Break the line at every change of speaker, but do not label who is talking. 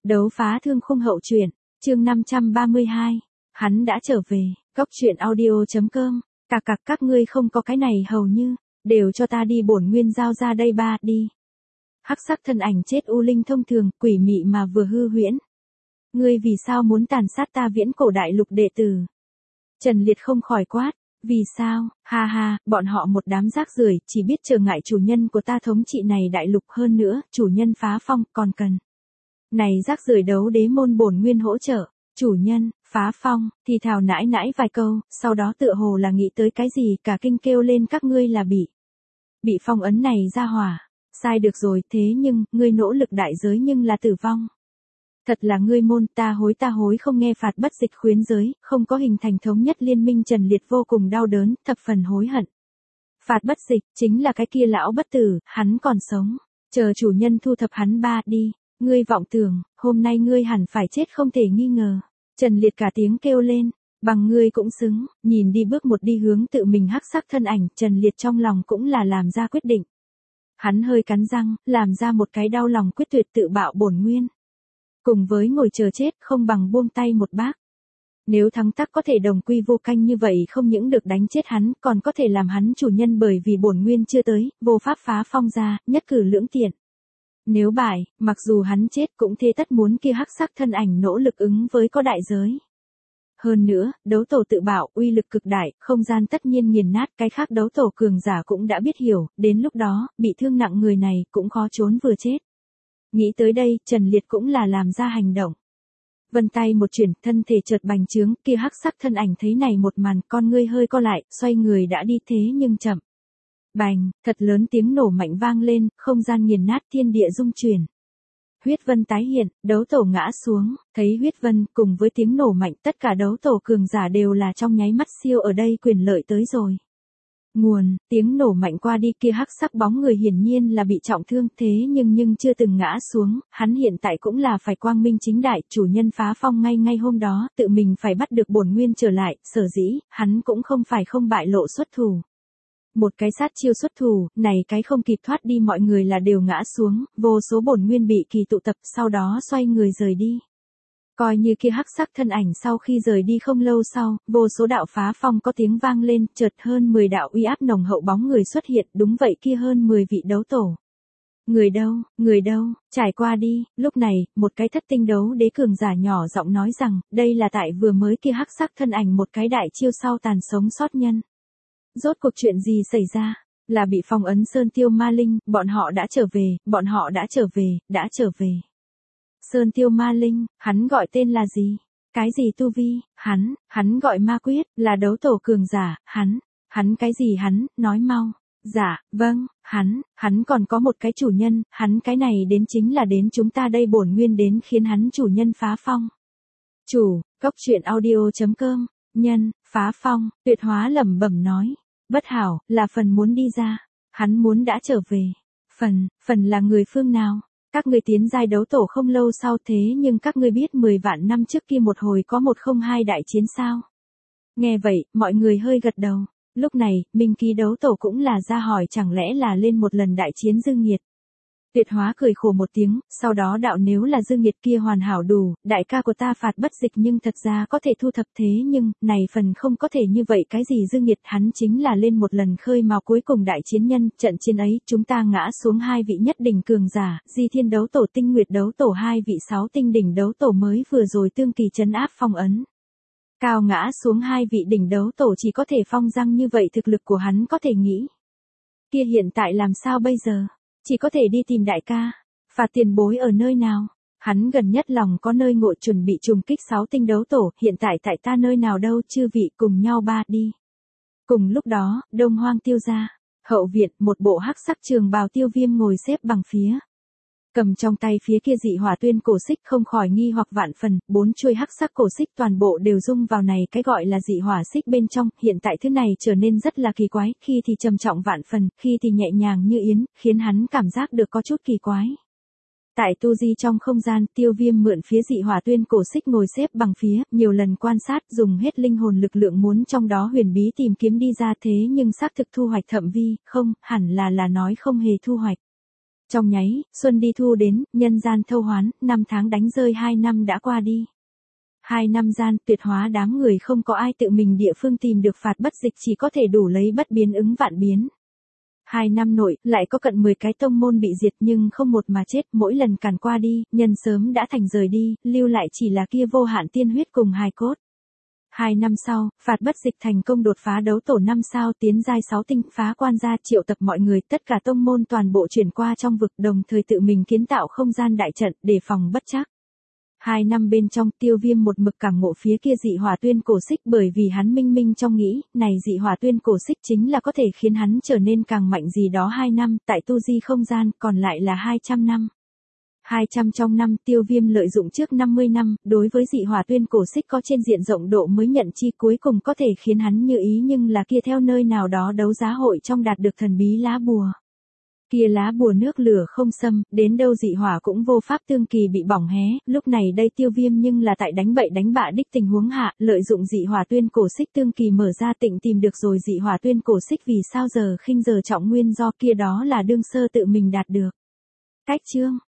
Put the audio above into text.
Đấu phá thương khung hậu truyện, chương 532. Hắn đã trở về, góc truyện audio.com. Các ngươi không có cái này hầu như, đều cho ta đi bổn nguyên giao ra đây ba, đi. Hắc sắc thân ảnh chết u linh thông thường, quỷ mị mà vừa hư huyễn. Ngươi vì sao muốn tàn sát ta viễn cổ đại lục đệ tử? Trần Liệt không khỏi quát. Vì sao, ha ha, bọn họ một đám rác rưởi, chỉ biết trở ngại chủ nhân của ta thống trị này đại lục, hơn nữa, chủ nhân phá phong, còn cần. Này rác rưởi đấu đế môn bổn nguyên hỗ trợ, chủ nhân, phá phong, thì thào nãi nãi vài câu, sau đó tựa hồ là nghĩ tới cái gì, cả kinh kêu lên các ngươi là bị phong ấn này ra hỏa. Sai được rồi, thế nhưng, ngươi nỗ lực đại giới nhưng là tử vong. Thật là ngươi môn, ta hối không nghe phạt bất dịch khuyến giới, không có hình thành thống nhất liên minh. Trần Liệt vô cùng đau đớn, thập phần hối hận. Phạt bất dịch, chính là cái kia lão bất tử, hắn còn sống. Chờ chủ nhân thu thập hắn ba, đi. Ngươi vọng tưởng, hôm nay ngươi hẳn phải chết không thể nghi ngờ. Trần Liệt cả tiếng kêu lên, bằng ngươi cũng xứng, nhìn đi bước một đi hướng tự mình hắc sắc thân ảnh, Trần Liệt trong lòng cũng là làm ra quyết định. Hắn hơi cắn răng, làm ra một cái đau lòng quyết tuyệt tự bạo bổn nguyên. Cùng với ngồi chờ chết không bằng buông tay một bác. Nếu thắng tắc có thể đồng quy vô canh như vậy, không những được đánh chết hắn, còn có thể làm hắn chủ nhân, bởi vì bổn nguyên chưa tới, vô pháp phá phong ra, nhất cử lưỡng tiện. Nếu bại, mặc dù hắn chết cũng thế tất muốn kia hắc sắc thân ảnh nỗ lực ứng với có đại giới. Hơn nữa, đấu tổ tự bạo, uy lực cực đại, không gian tất nhiên nghiền nát, cái khác đấu tổ cường giả cũng đã biết hiểu, đến lúc đó, bị thương nặng người này cũng khó trốn vừa chết. Nghĩ tới đây, Trần Liệt cũng là làm ra hành động. Vân tay một chuyển, thân thể chợt bành trướng, kia hắc sắc thân ảnh thấy này một màn, con ngươi hơi co lại, xoay người đã đi, thế nhưng chậm. Bành, thật lớn tiếng nổ mạnh vang lên, không gian nghiền nát, thiên địa rung chuyển. Huyết vân tái hiện, đấu tổ ngã xuống, thấy huyết vân, cùng với tiếng nổ mạnh, tất cả đấu tổ cường giả đều là trong nháy mắt siêu ở đây, quyền lợi tới rồi. Nguồn, tiếng nổ mạnh qua đi, kia hắc sắc bóng người hiển nhiên là bị trọng thương, thế nhưng chưa từng ngã xuống, hắn hiện tại cũng là phải quang minh chính đại, chủ nhân phá phong ngay hôm đó, tự mình phải bắt được bổn nguyên trở lại, sở dĩ, hắn cũng không phải không bại lộ xuất thủ. Một cái sát chiêu xuất thủ, này cái không kịp thoát đi, mọi người là đều ngã xuống, vô số bổn nguyên bị kỳ tụ tập, sau đó xoay người rời đi. Coi như kia hắc sắc thân ảnh sau khi rời đi không lâu sau, vô số đạo phá phong có tiếng vang lên, chợt hơn 10 đạo uy áp nồng hậu bóng người xuất hiện, đúng vậy, kia hơn 10 vị đấu tổ. Người đâu, trải qua đi. Lúc này, một cái thất tinh đấu đế cường giả nhỏ giọng nói rằng, đây là tại vừa mới kia hắc sắc thân ảnh một cái đại chiêu sau tàn sống sót nhân. Rốt cuộc chuyện gì xảy ra? Là bị phong ấn Sơn Tiêu Ma Linh, bọn họ đã trở về. Sơn Tiêu Ma Linh, hắn gọi tên là gì? Cái gì tu vi? Hắn gọi Ma Quyết, là đấu tổ cường giả, hắn cái gì hắn, nói mau. Dạ, vâng, hắn còn có một cái chủ nhân, hắn cái này đến chính là đến chúng ta đây bổn nguyên đến khiến hắn chủ nhân phá phong. Chủ, góc truyện audio.com, nhân, phá phong, Tuyệt Hóa lẩm bẩm nói. Bất hảo, là phần muốn đi ra. Hắn muốn đã trở về. Phần là người phương nào? Các ngươi tiến giai đấu tổ không lâu sau, thế nhưng các ngươi biết 10 vạn năm trước kia một hồi có 102 đại chiến sao? Nghe vậy, mọi người hơi gật đầu. Lúc này, Minh Ký đấu tổ cũng là ra hỏi, chẳng lẽ là lên một lần đại chiến Dương Nghiệt. Tuyệt Hóa cười khổ một tiếng, sau đó đạo, nếu là Dương Nghiệt kia hoàn hảo đủ, đại ca của ta phạt bất dịch nhưng thật ra có thể thu thập, thế nhưng, này phần không có thể như vậy. Cái gì Dương Nghiệt, hắn chính là lên một lần khơi mào cuối cùng đại chiến nhân, trận chiến ấy, chúng ta ngã xuống 2 vị nhất đỉnh cường giả, Di Thiên đấu tổ, Tinh Nguyệt đấu tổ, 2 vị 6 tinh đỉnh đấu tổ mới vừa rồi tương kỳ trấn áp phong ấn. Cao ngã xuống 2 vị đỉnh đấu tổ chỉ có thể phong răng, như vậy thực lực của hắn có thể nghĩ. Kia hiện tại làm sao bây giờ? Chỉ có thể đi tìm đại ca. Phạt tiền bối ở nơi nào? Hắn gần nhất lòng có nơi ngộ, chuẩn bị trùng kích 6 tinh đấu tổ, hiện tại tại ta nơi nào đâu, chư vị cùng nhau ba đi. Cùng lúc đó, Đông Hoang Tiêu gia, hậu viện, một bộ hắc sắc trường bào Tiêu Viêm ngồi xếp bằng phía. Cầm trong tay phía kia dị hỏa tuyên cổ xích, không khỏi nghi hoặc vạn phần, 4 chuôi hắc sắc cổ xích toàn bộ đều dung vào này cái gọi là dị hỏa xích bên trong, hiện tại thứ này trở nên rất là kỳ quái, khi thì trầm trọng vạn phần, khi thì nhẹ nhàng như yến, khiến hắn cảm giác được có chút kỳ quái. Tại tu di trong không gian, Tiêu Viêm mượn phía dị hỏa tuyên cổ xích ngồi xếp bằng phía, nhiều lần quan sát, dùng hết linh hồn lực lượng muốn trong đó huyền bí tìm kiếm đi ra, thế nhưng xác thực thu hoạch thậm vi, không, hẳn là nói không hề thu hoạch. Trong nháy, xuân đi thu đến, nhân gian thâu hoán, 5 tháng đánh rơi 2 năm đã qua đi. 2 năm gian, tuyệt hóa đám người không có ai tự mình địa phương tìm được phạt bất dịch chỉ có thể đủ lấy bất biến ứng vạn biến. 2 năm nội, lại có cận 10 cái tông môn bị diệt nhưng không một mà chết, mỗi lần càn qua đi, nhân sớm đã thành rời đi, lưu lại chỉ là kia vô hạn tiên huyết cùng hài cốt. 2 năm sau, phạt bất dịch thành công đột phá đấu tổ 5 sao tiến giai 6 tinh, phá quan gia triệu tập mọi người, tất cả tông môn toàn bộ chuyển qua trong vực, đồng thời tự mình kiến tạo không gian đại trận, để phòng bất trắc. 2 năm bên trong, Tiêu Viêm một mực cảm ngộ phía kia dị hỏa tuyên cổ xích, bởi vì hắn minh minh trong nghĩ, này dị hỏa tuyên cổ xích chính là có thể khiến hắn trở nên càng mạnh gì đó 2 năm, tại tu di không gian, còn lại là 200 năm. 200 trong năm, Tiêu Viêm lợi dụng trước 50 năm, đối với dị hỏa tuyên cổ xích có trên diện rộng độ mới nhận chi, cuối cùng có thể khiến hắn như ý, nhưng là kia theo nơi nào đó đấu giá hội trong đạt được thần bí lá bùa. Kia lá bùa nước lửa không xâm, đến đâu dị hỏa cũng vô pháp tương kỳ bị bỏng hé, lúc này đây Tiêu Viêm nhưng là tại đánh bậy đánh bạ đích tình huống hạ, lợi dụng dị hỏa tuyên cổ xích tương kỳ mở ra tịnh tìm được rồi dị hỏa tuyên cổ xích vì sao giờ khinh giờ trọng nguyên do kia đó là đương sơ tự mình đạt được. Cách chương